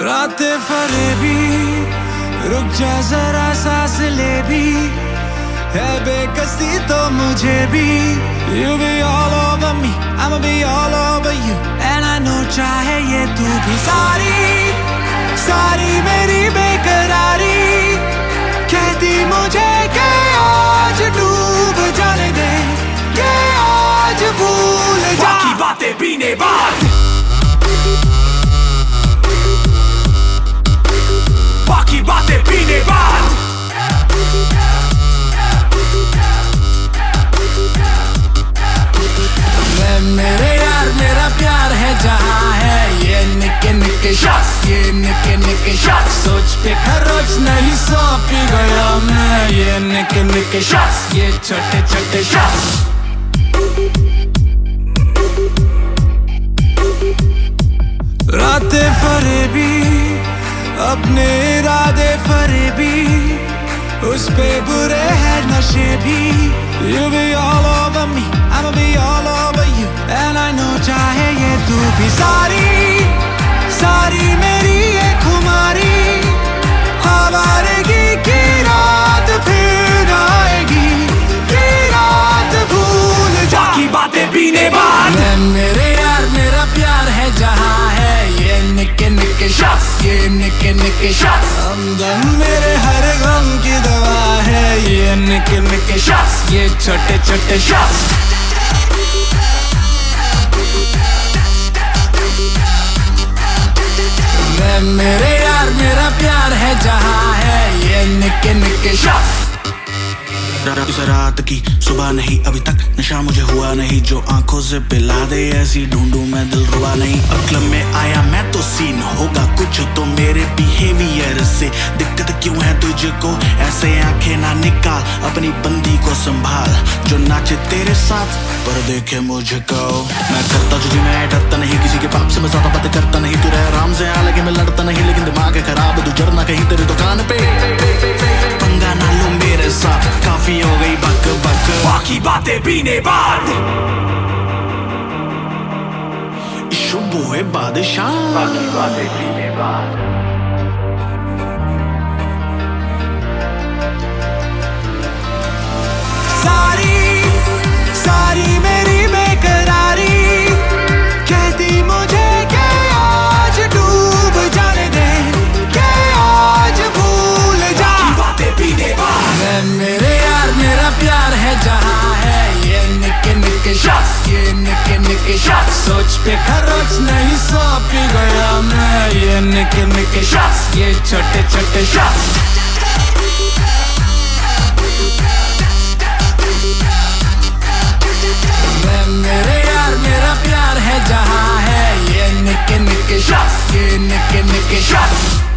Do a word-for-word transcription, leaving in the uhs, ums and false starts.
रातें फरेबी, रुक जा जरा सांस ले भी, है बेकसी तो मुझे भी। You be all over me, I'ma be all over you, and I know चाहे ये तू भी। सारी सारी मेरी बेकरारी कहती मुझे कि आज डूब जाने दे, कि आज भूल जा। बाकी बातें पीने बाद, बाकी बातें पीने बाद। मैं मेरे यार मेरा प्यार है जहाँ है ये निके निके शॉट्स, ये निके निके शॉट्स। सोच पे खरोच नहीं सौ पी गया मैं, ये निके निके शॉट्स, ये छोटे छोटे शॉट्स। रातें फरेबी, अपने इरादे फरेबी, उस पे बुरे हैं नशे भी। You be all over me, I'ma be all over you, and I know चाहे ये तू भी। सारी सारी मेरी ये खुमारी आवारगी की रात फिर आएगी, की रात भूल जा। बाकी बातें पीने बाद, मैं मेरे यार मेरा प्यार है जहाँ है ये निके निके शॉट्स, ये निके निके शॉट्स। हमदम मेरे हर गम की दवा है ये निके निके शॉट्स, ये छोटे छोटे शॉट्स। मैं मेरे यार मेरा प्यार है जहाँ है ये निके निके शॉट्स। इस रात की सुबह नहीं अभी तक नशा मुझे हुआ नहीं, जो आंखों से पिला दे ऐसी ढूंढूं मैं दिल रुबा नहीं। अब क्लब में आया मैं तो सीन होगा कुछ तो मेरे बिहेवियर से। दिक्कत क्यों है तुझको ऐसे आंखें ना निकाल, अपनी बंदी को संभाल जो नाचे तेरे साथ पर देखे मुझको। मैं करता तुझे मैं डरता नहीं, किसी के बाप से मैं ज्यादा बातें करता नहीं। तू रह आराम से आ लगे मैं लड़ता नहीं, लेकिन दिमाग है खराब तू जरना कहीं तेरी दुकान पे। पंगा ना लो मेरे साथ, काफी हो गई बक बक। बाकी बातें पीने बाद, शुभ हुए बादशाह। बाकी बातें पीने बाद। सारी सारी मेरी बेकरारी कहती मुझे कि आज डूब जाने दे, कि आज भूल जा। बाकी बातें पीने बाद, मैं मेरे यार मेरा प्यार है जहाँ है ये निके निके शॉट्स, ये निके निके शॉट्स। सोच पे खरोच नहीं सौ पी गया मैं, ये निके निके शॉट्स, ये छोटे छोटे शॉट्स। मैं मेरे यार मेरा प्यार है जहाँ है ये निके निके शॉट्स, ये निके निके शॉट्स।